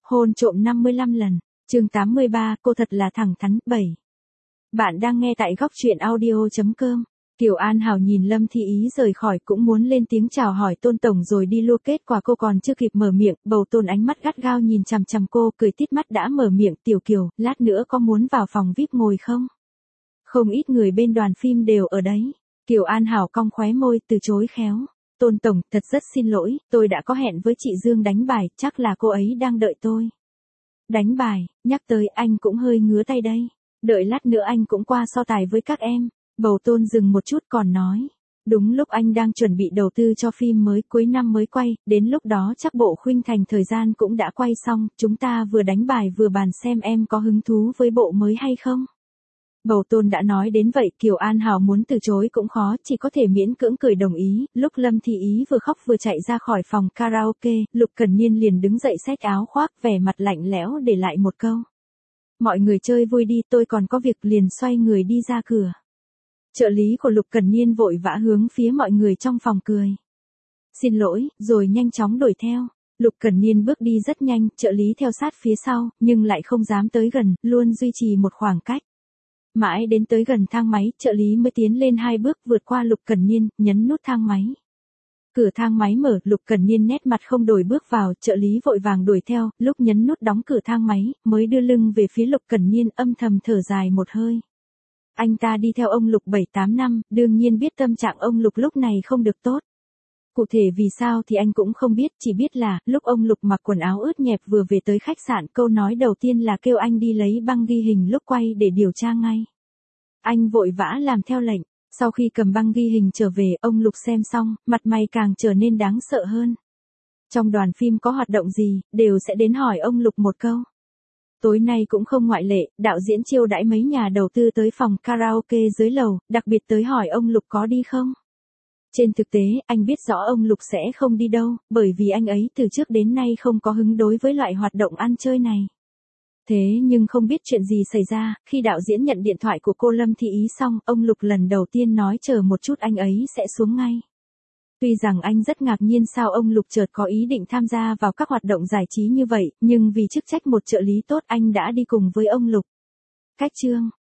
Hôn trộm 55 lần. Chương 83, cô thật là thẳng thắn. 7. Bạn đang nghe tại góc truyện audio.com. Kiều An Hảo nhìn Lâm Thi Ý rời khỏi cũng muốn lên tiếng chào hỏi Tôn tổng rồi đi lua, kết quả cô còn chưa kịp mở miệng, Bầu Tôn ánh mắt gắt gao nhìn chằm chằm cô, cười tít mắt đã mở miệng, "Tiểu Kiều, lát nữa có muốn vào phòng VIP ngồi không? Không ít người bên đoàn phim đều ở đấy." Kiều An Hảo cong khóe môi, từ chối khéo. "Tôn tổng, thật rất xin lỗi, tôi đã có hẹn với chị Dương đánh bài, chắc là cô ấy đang đợi tôi." "Đánh bài?" Nhắc tới anh cũng hơi ngứa tay đây. "Đợi lát nữa anh cũng qua so tài với các em." Bầu Tôn dừng một chút còn nói. "Đúng lúc anh đang chuẩn bị đầu tư cho phim mới, cuối năm mới quay, đến lúc đó chắc bộ khuynh thành thời gian cũng đã quay xong, chúng ta vừa đánh bài vừa bàn xem em có hứng thú với bộ mới hay không." Bầu Tôn đã nói đến vậy, Kiều An Hảo muốn từ chối cũng khó, chỉ có thể miễn cưỡng cười đồng ý. Lúc Lâm Thi Ý vừa khóc vừa chạy ra khỏi phòng karaoke, Lục Cẩn Niên liền đứng dậy xách áo khoác, vẻ mặt lạnh lẽo để lại một câu: "Mọi người chơi vui đi, tôi còn có việc." Liền xoay người đi ra cửa. Trợ lý của Lục Cẩn Niên vội vã hướng phía mọi người trong phòng cười: "Xin lỗi", rồi nhanh chóng đuổi theo. Lục Cẩn Niên bước đi rất nhanh, trợ lý theo sát phía sau, nhưng lại không dám tới gần, luôn duy trì một khoảng cách. Mãi đến tới gần thang máy, trợ lý mới tiến lên 2 bước, vượt qua Lục Cẩn Niên, nhấn nút thang máy. Cửa thang máy mở, Lục Cẩn Niên nét mặt không đổi bước vào, trợ lý vội vàng đuổi theo, lúc nhấn nút đóng cửa thang máy, mới đưa lưng về phía Lục Cẩn Niên, âm thầm thở dài một hơi. Anh ta đi theo ông Lục 7-8 năm, đương nhiên biết tâm trạng ông Lục lúc này không được tốt. Cụ thể vì sao thì anh cũng không biết, chỉ biết là, lúc ông Lục mặc quần áo ướt nhẹp vừa về tới khách sạn, câu nói đầu tiên là kêu anh đi lấy băng ghi hình lúc quay để điều tra ngay. Anh vội vã làm theo lệnh. Sau khi cầm băng ghi hình trở về, ông Lục xem xong, mặt mày càng trở nên đáng sợ hơn. Trong đoàn phim có hoạt động gì, đều sẽ đến hỏi ông Lục một câu. Tối nay cũng không ngoại lệ, đạo diễn chiêu đãi mấy nhà đầu tư tới phòng karaoke dưới lầu, đặc biệt tới hỏi ông Lục có đi không. Trên thực tế, anh biết rõ ông Lục sẽ không đi đâu, bởi vì anh ấy từ trước đến nay không có hứng đối với loại hoạt động ăn chơi này. Thế nhưng không biết chuyện gì xảy ra, khi đạo diễn nhận điện thoại của cô Lâm Thi Ý xong, ông Lục lần đầu tiên nói chờ một chút, anh ấy sẽ xuống ngay. Tuy rằng anh rất ngạc nhiên sao ông Lục chợt có ý định tham gia vào các hoạt động giải trí như vậy, nhưng vì chức trách một trợ lý tốt anh đã đi cùng với ông Lục. Cách chương